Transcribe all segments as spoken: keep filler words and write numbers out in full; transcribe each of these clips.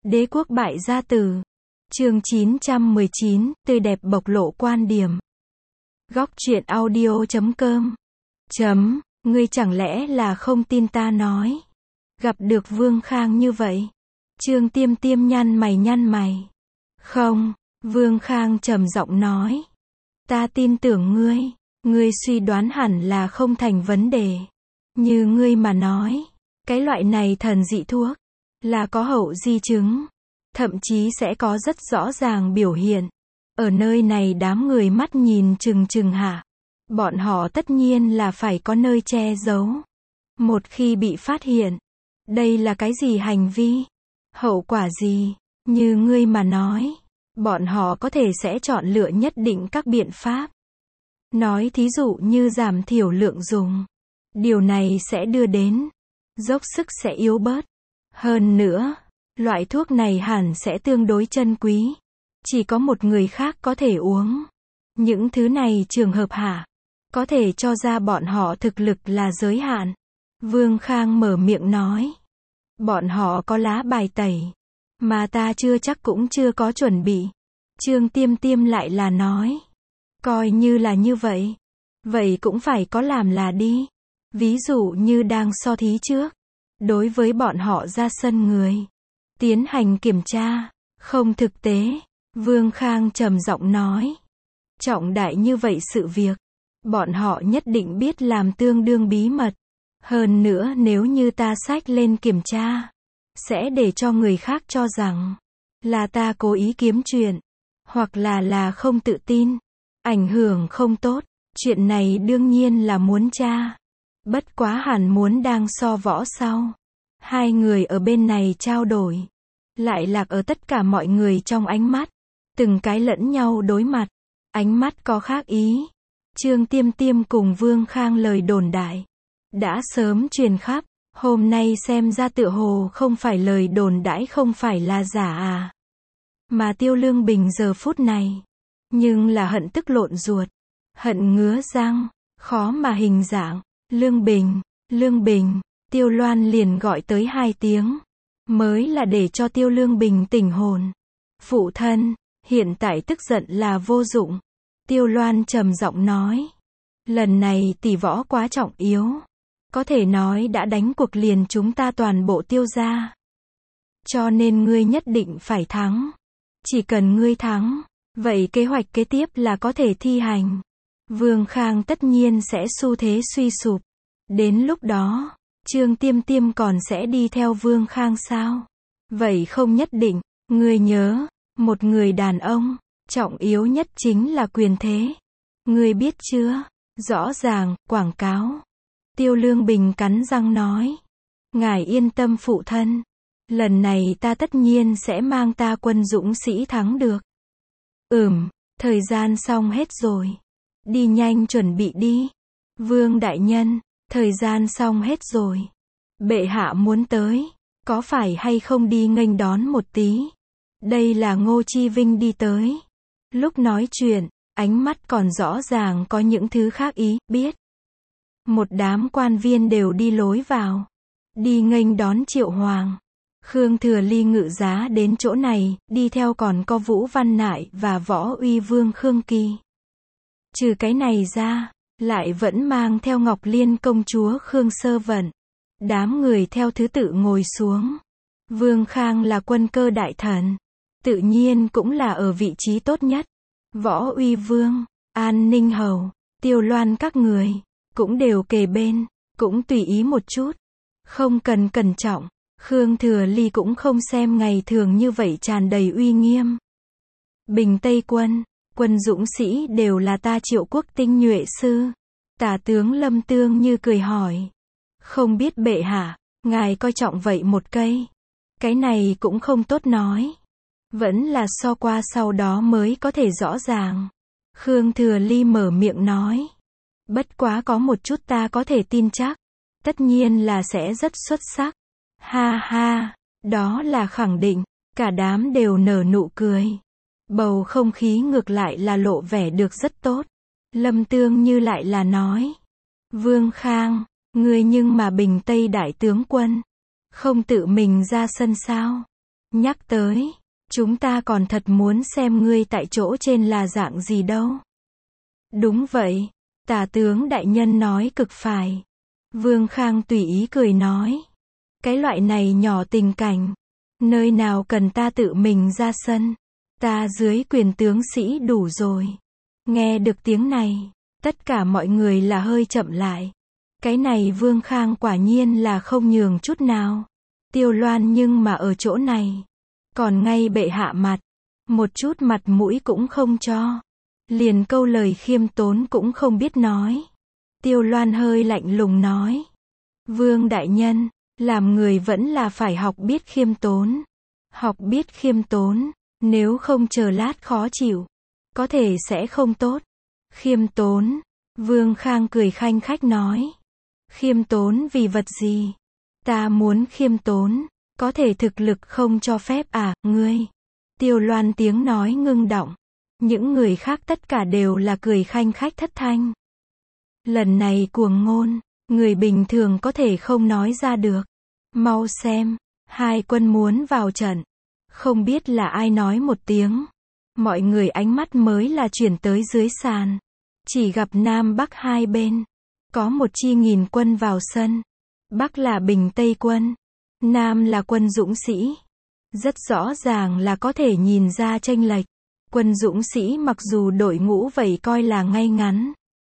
Đế quốc bại gia tử. Chương chín trăm mười chín, tươi đẹp bộc lộ quan điểm. Góc truyện audio chấm com. Chấm, ngươi chẳng lẽ là không tin ta nói. Gặp được Vương Khang như vậy. Trương Tiêm Tiêm nhăn mày nhăn mày. Không, Vương Khang trầm giọng nói. Ta tin tưởng ngươi, ngươi suy đoán hẳn là không thành vấn đề. Như ngươi mà nói, cái loại này thần dị thuốc, là có hậu di chứng. Thậm chí sẽ có rất rõ ràng biểu hiện. Ở nơi này đám người mắt nhìn chừng chừng hả. Bọn họ tất nhiên là phải có nơi che giấu. Một khi bị phát hiện, đây là cái gì hành vi? Hậu quả gì? Như ngươi mà nói, bọn họ có thể sẽ chọn lựa nhất định các biện pháp. Nói thí dụ như giảm thiểu lượng dùng. Điều này sẽ đưa đến dốc sức sẽ yếu bớt. Hơn nữa, loại thuốc này hẳn sẽ tương đối chân quý. Chỉ có một người khác có thể uống. Những thứ này trường hợp hả? Có thể cho ra bọn họ thực lực là giới hạn. Vương Khang mở miệng nói. Bọn họ có lá bài tẩy. Mà ta chưa chắc cũng chưa có chuẩn bị. Trương Tiêm Tiêm lại là nói. Coi như là như vậy. Vậy cũng phải có làm là đi. Ví dụ như đang so thí trước. Đối với bọn họ ra sân người. Tiến hành kiểm tra. Không thực tế. Vương Khang trầm giọng nói. Trọng đại như vậy sự việc. Bọn họ nhất định biết làm tương đương bí mật. Hơn nữa nếu như ta xách lên kiểm tra. Sẽ để cho người khác cho rằng. Là ta cố ý kiếm chuyện. Hoặc là là không tự tin. Ảnh hưởng không tốt. Chuyện này đương nhiên là muốn tra. Bất quá hẳn muốn đang so võ sau. Hai người ở bên này trao đổi. Lại lạc ở tất cả mọi người trong ánh mắt. Từng cái lẫn nhau đối mặt. Ánh mắt có khác ý. Trương Tiêm Tiêm cùng Vương Khang lời đồn đại. Đã sớm truyền khắp. Hôm nay xem ra tựa hồ không phải lời đồn đãi không phải là giả à. Mà Tiêu Lương Bình giờ phút này. Nhưng là hận tức lộn ruột. Hận ngứa răng. Khó mà hình dạng. Lương Bình, Lương Bình. Tiêu Loan liền gọi tới hai tiếng. Mới là để cho Tiêu Lương Bình tỉnh hồn. Phụ thân, hiện tại tức giận là vô dụng. Tiêu Loan trầm giọng nói. Lần này tỷ võ quá trọng yếu. Có thể nói đã đánh cuộc liền chúng ta toàn bộ Tiêu gia. Cho nên ngươi nhất định phải thắng. Chỉ cần ngươi thắng, vậy kế hoạch kế tiếp là có thể thi hành. Vương Khang tất nhiên sẽ xu thế suy sụp. Đến lúc đó, Trương Tiêm Tiêm còn sẽ đi theo Vương Khang sao? Vậy không nhất định. Ngươi nhớ, một người đàn ông, trọng yếu nhất chính là quyền thế. Ngươi biết chưa? Rõ ràng, quảng cáo. Tiêu Lương Bình cắn răng nói. Ngài yên tâm phụ thân. Lần này ta tất nhiên sẽ mang ta quân dũng sĩ thắng được. Ừm, thời gian xong hết rồi. Đi nhanh chuẩn bị đi. Vương đại nhân, thời gian xong hết rồi. Bệ hạ muốn tới. Có phải hay không đi nghênh đón một tí? Đây là Ngô Chi Vinh đi tới. Lúc nói chuyện, ánh mắt còn rõ ràng có những thứ khác ý, biết. Một đám quan viên đều đi lối vào. Đi nghênh đón Triệu Hoàng. Khương Thừa Ly ngự giá đến chỗ này, đi theo còn có Vũ Văn Nại và Võ Uy Vương Khương Kỳ. Trừ cái này ra, lại vẫn mang theo Ngọc Liên công chúa Khương Sơ Vận. Đám người theo thứ tự ngồi xuống. Vương Khang là quân cơ đại thần. Tự nhiên cũng là ở vị trí tốt nhất. Võ Uy Vương, An Ninh Hầu, Tiêu Loan các người, cũng đều kề bên, cũng tùy ý một chút. Không cần cẩn trọng. Khương Thừa Ly cũng không xem ngày thường như vậy tràn đầy uy nghiêm. Bình Tây quân, quân dũng sĩ đều là ta Triệu quốc tinh nhuệ sư. Tả tướng Lâm Tương Như cười hỏi. Không biết bệ hạ, ngài coi trọng vậy một cây. Cái này cũng không tốt nói. Vẫn là so qua sau đó mới có thể rõ ràng. Khương Thừa Ly mở miệng nói. Bất quá có một chút ta có thể tin chắc. Tất nhiên là sẽ rất xuất sắc. Ha ha, đó là khẳng định. Cả đám đều nở nụ cười. Bầu không khí ngược lại là lộ vẻ được rất tốt. Lâm Tương Như lại là nói. Vương Khang, ngươi nhưng mà Bình Tây đại tướng quân. Không tự mình ra sân sao? Nhắc tới, chúng ta còn thật muốn xem ngươi tại chỗ trên là dạng gì đâu. Đúng vậy, tả tướng đại nhân nói cực phải. Vương Khang tùy ý cười nói. Cái loại này nhỏ tình cảnh, nơi nào cần ta tự mình ra sân. Ta dưới quyền tướng sĩ đủ rồi. Nghe được tiếng này, tất cả mọi người là hơi chậm lại. Cái này Vương Khang quả nhiên là không nhường chút nào. Tiêu Loan nhưng mà ở chỗ này, còn ngay bệ hạ mặt, một chút mặt mũi cũng không cho. Liền câu lời khiêm tốn cũng không biết nói. Tiêu Loan hơi lạnh lùng nói. Vương đại nhân, làm người vẫn là phải học biết khiêm tốn. Học biết khiêm tốn, nếu không chờ lát khó chịu, có thể sẽ không tốt. Khiêm tốn, Vương Khang cười khanh khách nói. Khiêm tốn vì vật gì? Ta muốn khiêm tốn, có thể thực lực không cho phép à, ngươi. Tiêu Loan tiếng nói ngưng động. Những người khác tất cả đều là cười khanh khách thất thanh. Lần này cuồng ngôn, người bình thường có thể không nói ra được. Mau xem, hai quân muốn vào trận. Không biết là ai nói một tiếng. Mọi người ánh mắt mới là chuyển tới dưới sàn. Chỉ gặp Nam Bắc hai bên. Có một chi nghìn quân vào sân. Bắc là Bình Tây quân. Nam là quân dũng sĩ. Rất rõ ràng là có thể nhìn ra chênh lệch. Quân dũng sĩ mặc dù đội ngũ vậy coi là ngay ngắn.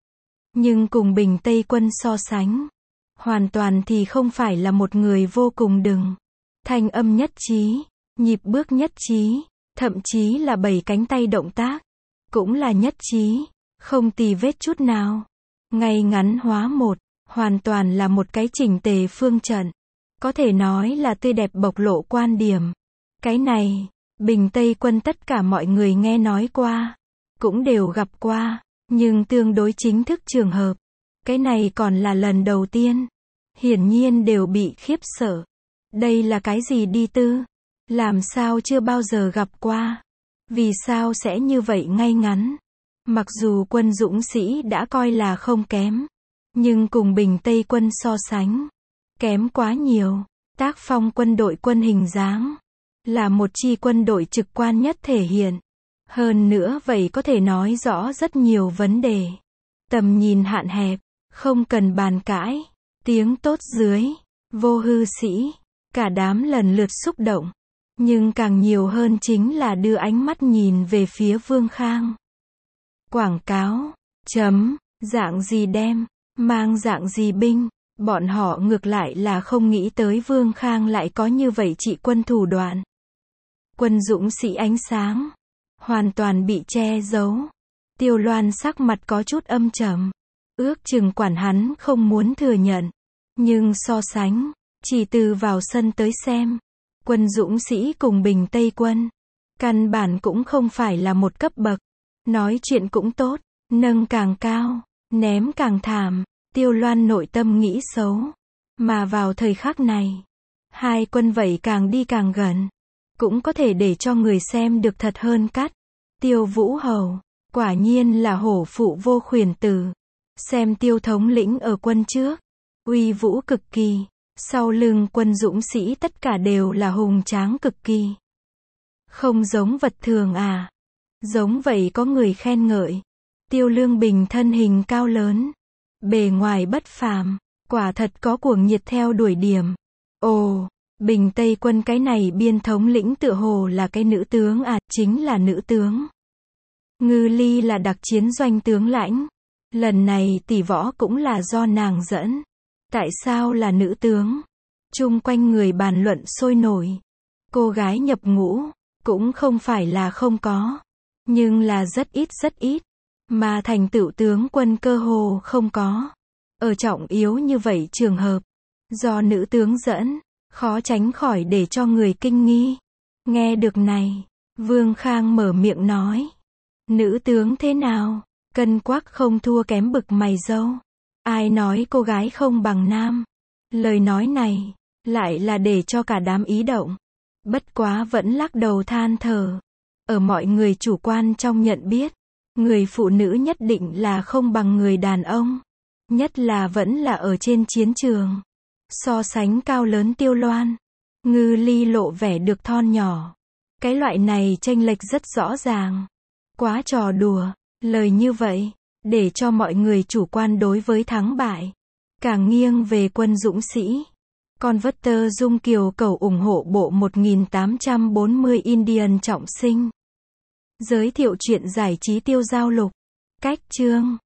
Nhưng cùng Bình Tây quân so sánh. Hoàn toàn thì không phải là một người vô cùng đừng. Thanh âm nhất trí. Nhịp bước nhất trí. Thậm chí là bảy cánh tay động tác. Cũng là nhất trí. Không tì vết chút nào. Ngay ngắn hóa một. Hoàn toàn là một cái chỉnh tề phương trận. Có thể nói là tươi đẹp bộc lộ quan điểm. Cái này, Bình Tây quân tất cả mọi người nghe nói qua. Cũng đều gặp qua. Nhưng tương đối chính thức trường hợp. Cái này còn là lần đầu tiên. Hiển nhiên đều bị khiếp sợ. Đây là cái gì đi tư? Làm sao chưa bao giờ gặp qua? Vì sao sẽ như vậy ngay ngắn? Mặc dù quân dũng sĩ đã coi là không kém. Nhưng cùng Bình Tây quân so sánh. Kém quá nhiều. Tác phong quân đội quân hình dáng. Là một chi quân đội trực quan nhất thể hiện. Hơn nữa vậy có thể nói rõ rất nhiều vấn đề. Tầm nhìn hạn hẹp. Không cần bàn cãi. Tiếng tốt dưới. Vô hư sĩ. Cả đám lần lượt xúc động. Nhưng càng nhiều hơn chính là đưa ánh mắt nhìn về phía Vương Khang. Quảng cáo. Chấm. Dạng gì đem. Mang dạng gì binh. Bọn họ ngược lại là không nghĩ tới Vương Khang lại có như vậy trị quân thủ đoạn. Quân dũng sĩ ánh sáng. Hoàn toàn bị che giấu. Tiêu Loan sắc mặt có chút âm trầm. Ước chừng quản hắn không muốn thừa nhận. Nhưng so sánh, chỉ từ vào sân tới xem. Quân dũng sĩ cùng Bình Tây quân. Căn bản cũng không phải là một cấp bậc. Nói chuyện cũng tốt. Nâng càng cao. Ném càng thảm. Tiêu Loan nội tâm nghĩ xấu. Mà vào thời khắc này. Hai quân vậy càng đi càng gần. Cũng có thể để cho người xem được thật hơn cắt. Tiêu Vũ Hầu. Quả nhiên là hổ phụ vô khuyển tử. Xem Tiêu thống lĩnh ở quân trước. Uy vũ cực kỳ. Sau lưng quân dũng sĩ tất cả đều là hùng tráng cực kỳ. Không giống vật thường à. Giống vậy có người khen ngợi. Tiêu Lương Bình thân hình cao lớn. Bề ngoài bất phàm. Quả thật có cuồng nhiệt theo đuổi điểm. Ồ, Bình Tây quân cái này biên thống lĩnh tựa hồ là cái nữ tướng à, chính là nữ tướng. Ngư Ly là đặc chiến doanh tướng lãnh. Lần này tỷ võ cũng là do nàng dẫn. Tại sao là nữ tướng? Chung quanh người bàn luận sôi nổi. Cô gái nhập ngũ, cũng không phải là không có. Nhưng là rất ít rất ít. Mà thành tựu tướng quân cơ hồ không có. Ở trọng yếu như vậy trường hợp. Do nữ tướng dẫn, khó tránh khỏi để cho người kinh nghi. Nghe được này, Vương Khang mở miệng nói. Nữ tướng thế nào? Cân quắc không thua kém bực mày dâu. Ai nói cô gái không bằng nam? Lời nói này, lại là để cho cả đám ý động. Bất quá vẫn lắc đầu than thở. Ở mọi người chủ quan trong nhận biết, người phụ nữ nhất định là không bằng người đàn ông. Nhất là vẫn là ở trên chiến trường. So sánh cao lớn Tiêu Loan. Ngư ly lộ vẻ được thon nhỏ. Cái loại này chênh lệch rất rõ ràng. Quá trò đùa. Lời như vậy, để cho mọi người chủ quan đối với thắng bại. Càng nghiêng về quân dũng sĩ. Converter Dung Kiều Cầu ủng hộ bộ một nghìn tám trăm bốn mươi Indian trọng sinh. Giới thiệu truyện giải trí Tiêu Giao Lục. Cách chương